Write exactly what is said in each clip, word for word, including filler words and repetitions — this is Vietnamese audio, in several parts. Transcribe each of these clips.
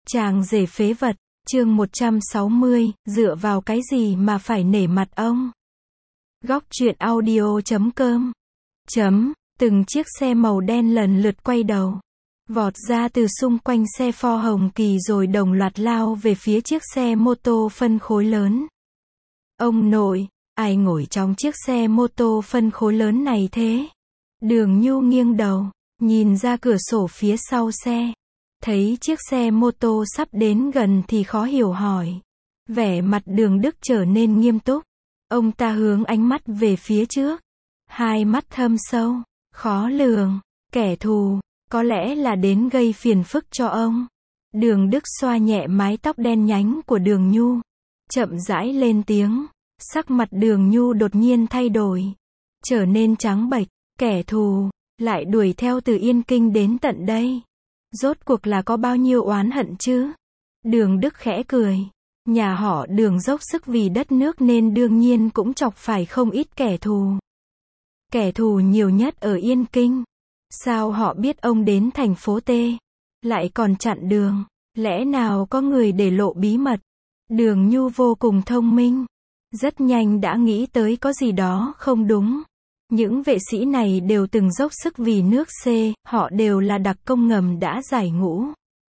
Chàng rể phế vật, chương một trăm sáu mươi, dựa vào cái gì mà phải nể mặt ông? Góc truyện audio chấm com chấm, từng chiếc xe màu đen lần lượt quay đầu, vọt ra từ xung quanh xe Ford Hồng Kỳ rồi đồng loạt lao về phía chiếc xe mô tô phân khối lớn. Ông nội, ai ngồi trong chiếc xe mô tô phân khối lớn này thế? Đường Nhu nghiêng đầu, nhìn ra cửa sổ phía sau xe. Thấy chiếc xe mô tô sắp đến gần thì khó hiểu hỏi. Vẻ mặt Đường Đức trở nên nghiêm túc. Ông ta hướng ánh mắt về phía trước. Hai mắt thâm sâu, khó lường, kẻ thù, có lẽ là đến gây phiền phức cho ông. Đường Đức xoa nhẹ mái tóc đen nhánh của Đường Nhu. Chậm rãi lên tiếng. Sắc mặt Đường Nhu đột nhiên thay đổi. Trở nên trắng bệch, kẻ thù, lại đuổi theo từ Yên Kinh đến tận đây. Rốt cuộc là có bao nhiêu oán hận chứ? Đường Đức khẽ cười. Nhà họ Đường dốc sức vì đất nước nên đương nhiên cũng chọc phải không ít kẻ thù. Kẻ thù nhiều nhất ở Yên Kinh. Sao họ biết ông đến thành phố T? Lại còn chặn đường. Lẽ nào có người để lộ bí mật? Đường Nhu vô cùng thông minh. Rất nhanh đã nghĩ tới có gì đó không đúng. Những vệ sĩ này đều từng dốc sức vì nước C, họ đều là đặc công ngầm đã giải ngũ.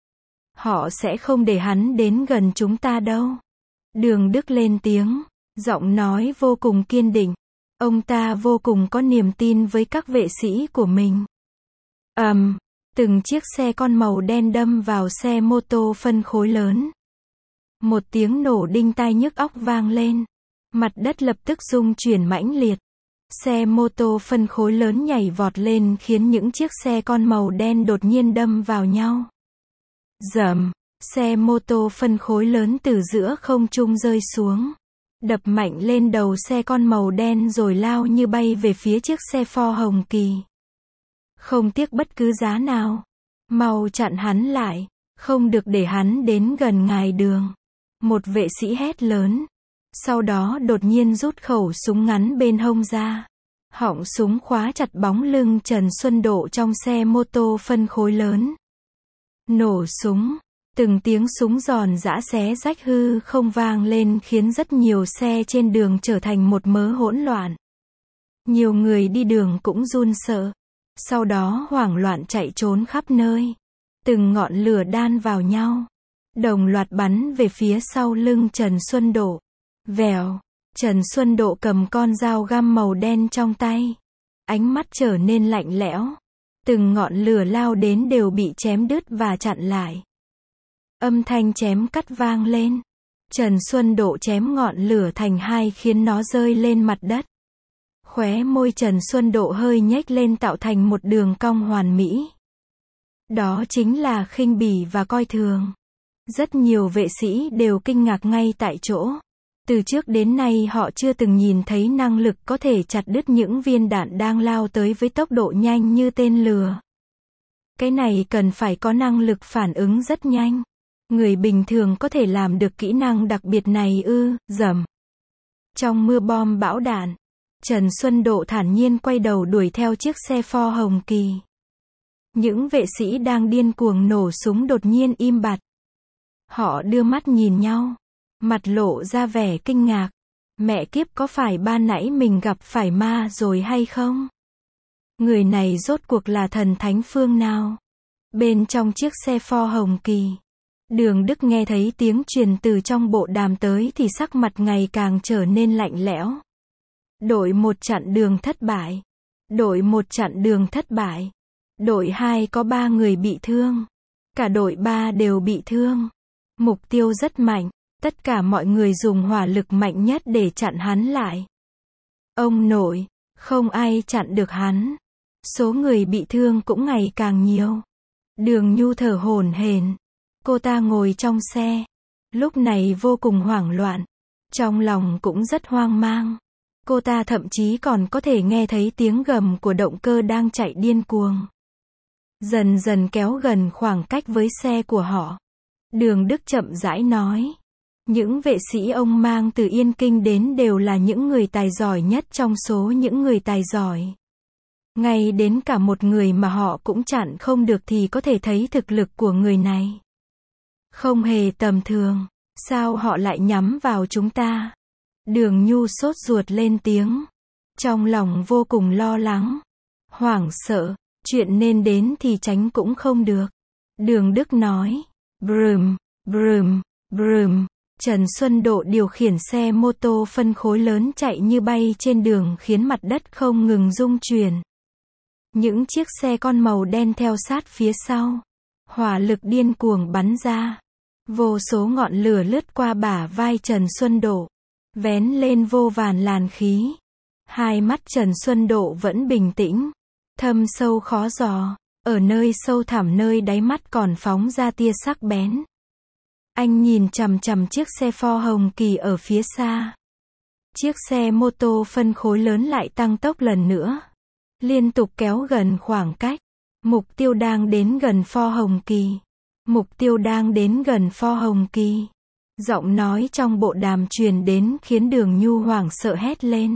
Họ sẽ không để hắn đến gần chúng ta đâu. Đường Đức lên tiếng, giọng nói vô cùng kiên định. Ông ta vô cùng có niềm tin với các vệ sĩ của mình. Ầm, um, từng chiếc xe con màu đen đâm vào xe mô tô phân khối lớn. Một tiếng nổ đinh tai nhức óc vang lên. Mặt đất lập tức rung chuyển mãnh liệt. Xe mô tô phân khối lớn nhảy vọt lên khiến những chiếc xe con màu đen đột nhiên đâm vào nhau. Rầm, xe mô tô phân khối lớn từ giữa không trung rơi xuống. Đập mạnh lên đầu xe con màu đen rồi lao như bay về phía chiếc xe Ford Hồng Kỳ. Không tiếc bất cứ giá nào. Mau chặn hắn lại, không được để hắn đến gần ngài Đường. Một vệ sĩ hét lớn. Sau đó đột nhiên rút khẩu súng ngắn bên hông ra. Họng súng khóa chặt bóng lưng Trần Xuân Độ trong xe mô tô phân khối lớn. Nổ súng. Từng tiếng súng giòn giã xé rách hư không vang lên khiến rất nhiều xe trên đường trở thành một mớ hỗn loạn. Nhiều người đi đường cũng run sợ. Sau đó hoảng loạn chạy trốn khắp nơi. Từng ngọn lửa đan vào nhau. Đồng loạt bắn về phía sau lưng Trần Xuân Độ. Vèo, Trần Xuân Độ cầm con dao găm màu đen trong tay. Ánh mắt trở nên lạnh lẽo. Từng ngọn lửa lao đến đều bị chém đứt và chặn lại. Âm thanh chém cắt vang lên. Trần Xuân Độ chém ngọn lửa thành hai khiến nó rơi lên mặt đất. Khóe môi Trần Xuân Độ hơi nhếch lên tạo thành một đường cong hoàn mỹ. Đó chính là khinh bỉ và coi thường. Rất nhiều vệ sĩ đều kinh ngạc ngay tại chỗ. Từ trước đến nay họ chưa từng nhìn thấy năng lực có thể chặt đứt những viên đạn đang lao tới với tốc độ nhanh như tên lửa. Cái này cần phải có năng lực phản ứng rất nhanh. Người bình thường có thể làm được kỹ năng đặc biệt này ư? Rầm. Trong mưa bom bão đạn, Trần Xuân Độ thản nhiên quay đầu đuổi theo chiếc xe Ford Hồng Kỳ. Những vệ sĩ đang điên cuồng nổ súng đột nhiên im bặt. Họ đưa mắt nhìn nhau. Mặt lộ ra vẻ kinh ngạc. Mẹ kiếp, có phải ban nãy mình gặp phải ma rồi hay không? Người này rốt cuộc là thần thánh phương nào? Bên trong chiếc xe Ford Hồng Kỳ, Đường Đức nghe thấy tiếng truyền từ trong bộ đàm tới thì sắc mặt ngày càng trở nên lạnh lẽo. Đội một chặn đường thất bại. Đội một chặn đường thất bại. Đội hai có ba người bị thương. Cả đội ba đều bị thương. Mục tiêu rất mạnh. Tất cả mọi người dùng hỏa lực mạnh nhất để chặn hắn lại. Ông nội, không ai chặn được hắn. Số người bị thương cũng ngày càng nhiều. Đường Nhu thở hổn hển. Cô ta ngồi trong xe. Lúc này vô cùng hoảng loạn. Trong lòng cũng rất hoang mang. Cô ta thậm chí còn có thể nghe thấy tiếng gầm của động cơ đang chạy điên cuồng. Dần dần kéo gần khoảng cách với xe của họ. Đường Đức chậm rãi nói. Những vệ sĩ ông mang từ Yên Kinh đến đều là những người tài giỏi nhất trong số những người tài giỏi. Ngay đến cả một người mà họ cũng chặn không được thì có thể thấy thực lực của người này. Không hề tầm thường. Sao họ lại nhắm vào chúng ta? Đường Nhu sốt ruột lên tiếng. Trong lòng vô cùng lo lắng. Hoảng sợ. Chuyện nên đến thì tránh cũng không được. Đường Đức nói. Brum, brum, brum. Trần Xuân Độ điều khiển xe mô tô phân khối lớn chạy như bay trên đường khiến mặt đất không ngừng rung chuyển. Những chiếc xe con màu đen theo sát phía sau. Hỏa lực điên cuồng bắn ra. Vô số ngọn lửa lướt qua bả vai Trần Xuân Độ. Vén lên vô vàn làn khí. Hai mắt Trần Xuân Độ vẫn bình tĩnh. Thâm sâu khó dò. Ở nơi sâu thẳm nơi đáy mắt còn phóng ra tia sắc bén. Anh nhìn chằm chằm chiếc xe Ford Hồng Kỳ ở phía xa. Chiếc xe mô tô phân khối lớn lại tăng tốc lần nữa. Liên tục kéo gần khoảng cách. Mục tiêu đang đến gần Ford Hồng Kỳ. Mục tiêu đang đến gần Ford Hồng Kỳ. Giọng nói trong bộ đàm truyền đến khiến Đường Nhu hoảng sợ hét lên.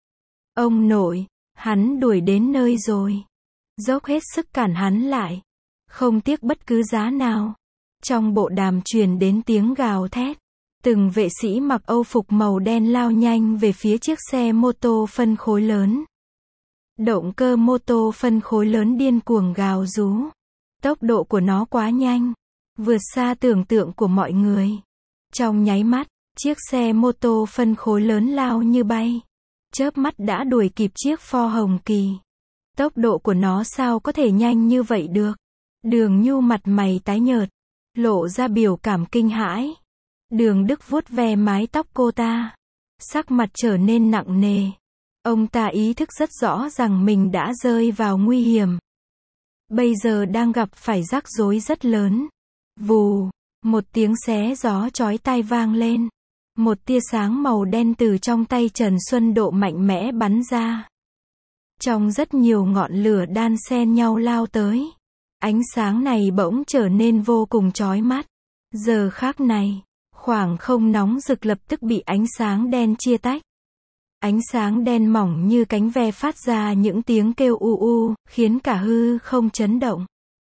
Ông nội, hắn đuổi đến nơi rồi. Dốc hết sức cản hắn lại. Không tiếc bất cứ giá nào. Trong bộ đàm truyền đến tiếng gào thét. Từng vệ sĩ mặc âu phục màu đen lao nhanh về phía chiếc xe mô tô phân khối lớn. Động cơ mô tô phân khối lớn điên cuồng gào rú. Tốc độ của nó quá nhanh. Vượt xa tưởng tượng của mọi người. Trong nháy mắt, chiếc xe mô tô phân khối lớn lao như bay. Chớp mắt đã đuổi kịp chiếc Ford Hồng Kỳ. Tốc độ của nó sao có thể nhanh như vậy được? Đường Nhu mặt mày tái nhợt. Lộ ra biểu cảm kinh hãi. Đường Đức vuốt ve mái tóc cô ta. Sắc mặt trở nên nặng nề. Ông ta ý thức rất rõ rằng mình đã rơi vào nguy hiểm. Bây giờ đang gặp phải rắc rối rất lớn. Vù, một tiếng xé gió chói tai vang lên. Một tia sáng màu đen từ trong tay Trần Xuân Độ mạnh mẽ bắn ra. Trong rất nhiều ngọn lửa đan xen nhau lao tới. Ánh sáng này bỗng trở nên vô cùng chói mắt. Giờ khắc này, khoảng không nóng rực lập tức bị ánh sáng đen chia tách. Ánh sáng đen mỏng như cánh ve phát ra những tiếng kêu u u, khiến cả hư không chấn động.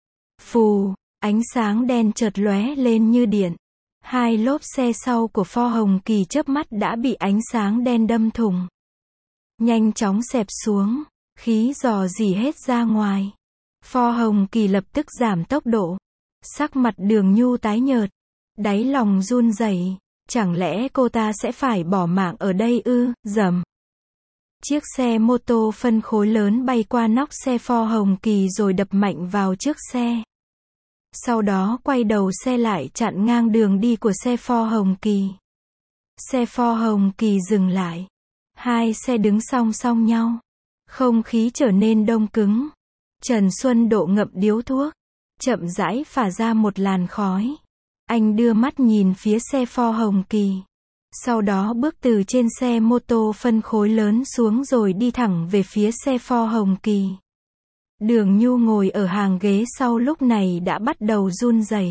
Phù, ánh sáng đen chợt lóe lên như điện. Hai lốp xe sau của Ford Hồng Kỳ chớp mắt đã bị ánh sáng đen đâm thủng. Nhanh chóng xẹp xuống, khí rò rỉ hết ra ngoài. Ford Hồng Kỳ lập tức giảm tốc độ. Sắc mặt Đường Nhu tái nhợt. Đáy lòng run rẩy. Chẳng lẽ cô ta sẽ phải bỏ mạng ở đây ư? Rầm. Chiếc xe mô tô phân khối lớn bay qua nóc xe Ford Hồng Kỳ rồi đập mạnh vào trước xe. Sau đó quay đầu xe lại chặn ngang đường đi của xe Ford Hồng Kỳ. Xe Ford Hồng Kỳ dừng lại. Hai xe đứng song song nhau. Không khí trở nên đông cứng. Trần Xuân Độ ngậm điếu thuốc. Chậm rãi phả ra một làn khói. Anh đưa mắt nhìn phía xe Ford Hồng Kỳ. Sau đó bước từ trên xe mô tô phân khối lớn xuống rồi đi thẳng về phía xe Ford Hồng Kỳ. Đường Nhu ngồi ở hàng ghế sau lúc này đã bắt đầu run rẩy.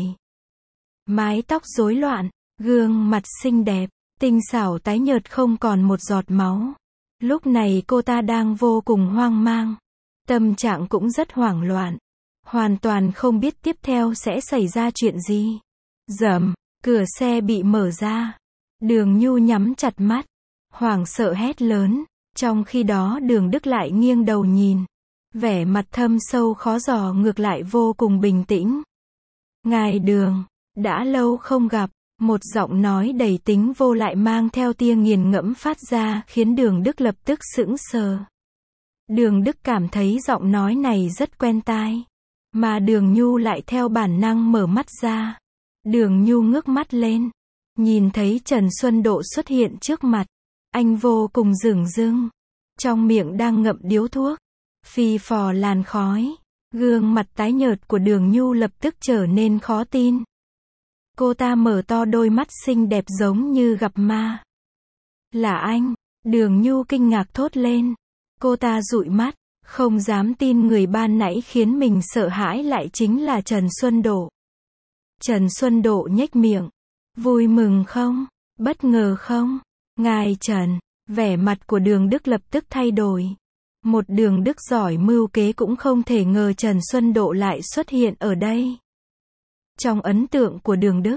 Mái tóc rối loạn, gương mặt xinh đẹp, tinh xảo tái nhợt không còn một giọt máu. Lúc này cô ta đang vô cùng hoang mang. Tâm trạng cũng rất hoảng loạn. Hoàn toàn không biết tiếp theo sẽ xảy ra chuyện gì. Rầm, cửa xe bị mở ra. Đường Nhu nhắm chặt mắt. Hoảng sợ hét lớn. Trong khi đó Đường Đức lại nghiêng đầu nhìn. Vẻ mặt thâm sâu khó dò ngược lại vô cùng bình tĩnh. Ngài Đường, đã lâu không gặp. Một giọng nói đầy tính vô lại mang theo tia nghiền ngẫm phát ra khiến Đường Đức lập tức sững sờ. Đường Đức cảm thấy giọng nói này rất quen tai. Mà Đường Nhu lại theo bản năng mở mắt ra. Đường Nhu ngước mắt lên. Nhìn thấy Trần Xuân Độ xuất hiện trước mặt. Anh vô cùng dửng dưng. Trong miệng đang ngậm điếu thuốc. Phì phò làn khói. Gương mặt tái nhợt của Đường Nhu lập tức trở nên khó tin. Cô ta mở to đôi mắt xinh đẹp giống như gặp ma. Là anh? Đường Nhu kinh ngạc thốt lên. Cô ta dụi mắt, không dám tin người ban nãy khiến mình sợ hãi lại chính là Trần Xuân Độ. Trần Xuân Độ nhếch miệng. Vui mừng không? Bất ngờ không? Ngài Trần, vẻ mặt của Đường Đức lập tức thay đổi. Một Đường Đức giỏi mưu kế cũng không thể ngờ Trần Xuân Độ lại xuất hiện ở đây. Trong ấn tượng của Đường Đức,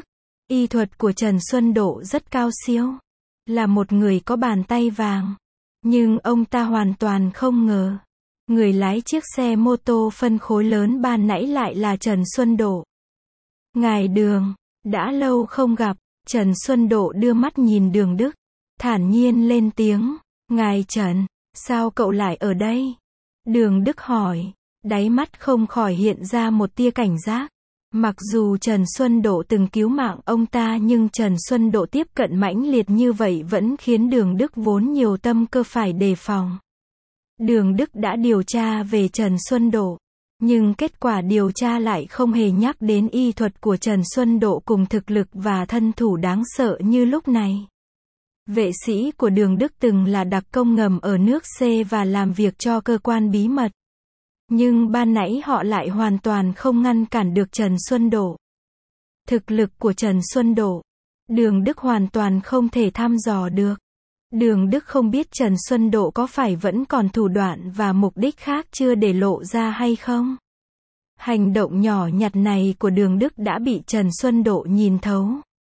Y thuật của Trần Xuân Độ rất cao siêu. Là một người có bàn tay vàng. Nhưng ông ta hoàn toàn không ngờ. Người lái chiếc xe mô tô phân khối lớn ban nãy lại là Trần Xuân Độ. Ngài Đường, đã lâu không gặp. Trần Xuân Độ đưa mắt nhìn Đường Đức. Thản nhiên lên tiếng. Ngài Trần, sao cậu lại ở đây? Đường Đức hỏi. Đáy mắt không khỏi hiện ra một tia cảnh giác. Mặc dù Trần Xuân Độ từng cứu mạng ông ta nhưng Trần Xuân Độ tiếp cận mãnh liệt như vậy vẫn khiến Đường Đức vốn nhiều tâm cơ phải đề phòng. Đường Đức đã điều tra về Trần Xuân Độ. Nhưng kết quả điều tra lại không hề nhắc đến y thuật của Trần Xuân Độ cùng thực lực và thân thủ đáng sợ như lúc này. Vệ sĩ của Đường Đức từng là đặc công ngầm ở nước C và làm việc cho cơ quan bí mật. Nhưng ban nãy họ lại hoàn toàn không ngăn cản được Trần Xuân Độ. Thực lực của Trần Xuân Độ, Đường Đức hoàn toàn không thể thăm dò được. Đường Đức không biết Trần Xuân Độ có phải vẫn còn thủ đoạn và mục đích khác chưa để lộ ra hay không. Hành động nhỏ nhặt này của Đường Đức đã bị Trần Xuân Độ nhìn thấu.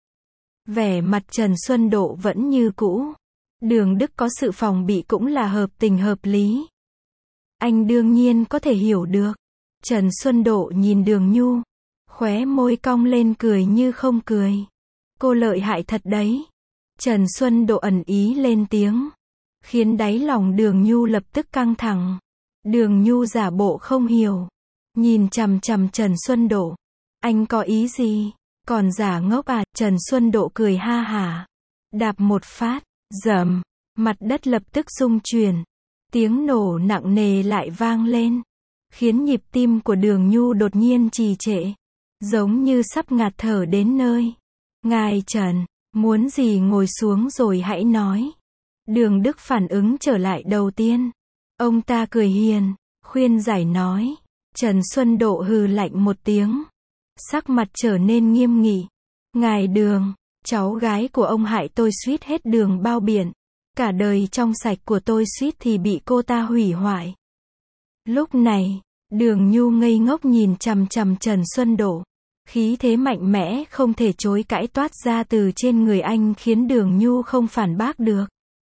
Vẻ mặt Trần Xuân Độ vẫn như cũ. Đường Đức có sự phòng bị cũng là hợp tình hợp lý. Anh đương nhiên có thể hiểu được. Trần Xuân Độ nhìn Đường Nhu. Khóe môi cong lên cười như không cười. Cô lợi hại thật đấy. Trần Xuân Độ ẩn ý lên tiếng. Khiến đáy lòng Đường Nhu lập tức căng thẳng. Đường Nhu giả bộ không hiểu. Nhìn chằm chằm Trần Xuân Độ. Anh có ý gì? Còn giả ngốc à? Trần Xuân Độ cười ha hả. Đạp một phát. Dầm. Mặt đất lập tức rung chuyển. Tiếng nổ nặng nề lại vang lên. Khiến nhịp tim của Đường Nhu đột nhiên trì trệ. Giống như sắp ngạt thở đến nơi. Ngài Trần, muốn gì ngồi xuống rồi hãy nói. Đường Đức phản ứng trở lại đầu tiên. Ông ta cười hiền, khuyên giải nói. Trần Xuân Độ hừ lạnh một tiếng. Sắc mặt trở nên nghiêm nghị. Ngài Đường, cháu gái của ông hại tôi suýt hết đường bao biển. Cả đời trong sạch của tôi suýt thì bị cô ta hủy hoại. Lúc này, Đường Nhu ngây ngốc nhìn chằm chằm Trần Xuân Độ. Khí thế mạnh mẽ không thể chối cãi toát ra từ trên người anh khiến Đường Nhu không phản bác được.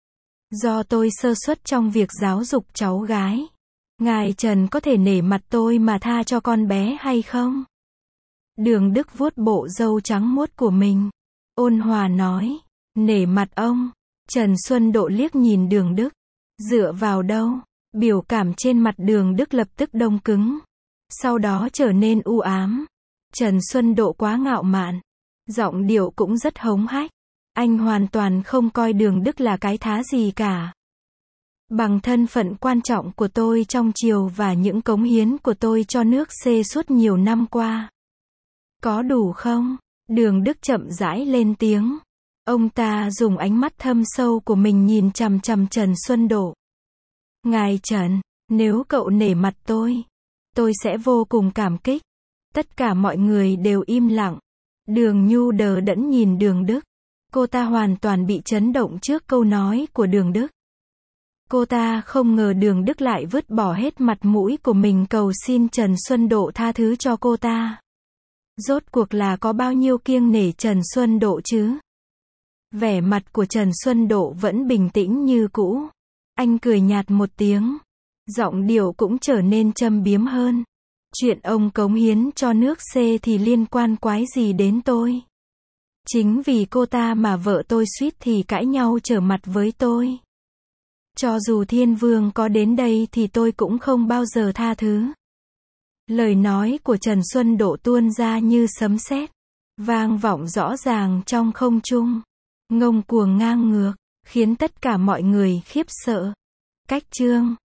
Do tôi sơ suất trong việc giáo dục cháu gái. Ngài Trần có thể nể mặt tôi mà tha cho con bé hay không? Đường Đức vuốt bộ râu trắng muốt của mình. Ôn hòa nói. Nể mặt ông. Trần Xuân Độ liếc nhìn Đường Đức. Dựa vào đâu? Biểu cảm trên mặt Đường Đức lập tức đông cứng. Sau đó trở nên u ám. Trần Xuân Độ quá ngạo mạn. Giọng điệu cũng rất hống hách. Anh hoàn toàn không coi Đường Đức là cái thá gì cả. Bằng thân phận quan trọng của tôi trong triều và những cống hiến của tôi cho nước C suốt nhiều năm qua. Có đủ không? Đường Đức chậm rãi lên tiếng. Ông ta dùng ánh mắt thâm sâu của mình nhìn chằm chằm Trần Xuân Độ. Ngài Trần, nếu cậu nể mặt tôi, tôi sẽ vô cùng cảm kích. Tất cả mọi người đều im lặng. Đường Nhu đờ đẫn nhìn Đường Đức. Cô ta hoàn toàn bị chấn động trước câu nói của Đường Đức. Cô ta không ngờ Đường Đức lại vứt bỏ hết mặt mũi của mình cầu xin Trần Xuân Độ tha thứ cho cô ta. Rốt cuộc là có bao nhiêu kiêng nể Trần Xuân Độ chứ? Vẻ mặt của Trần Xuân Độ vẫn bình tĩnh như cũ. Anh cười nhạt một tiếng. Giọng điệu cũng trở nên châm biếm hơn. Chuyện ông cống hiến cho nước C thì liên quan quái gì đến tôi? Chính vì cô ta mà vợ tôi suýt thì cãi nhau trở mặt với tôi. Cho dù Thiên Vương có đến đây thì tôi cũng không bao giờ tha thứ. Lời nói của Trần Xuân Độ tuôn ra như sấm sét, vang vọng rõ ràng trong không trung, ngông cuồng ngang ngược, khiến tất cả mọi người khiếp sợ. Cách chương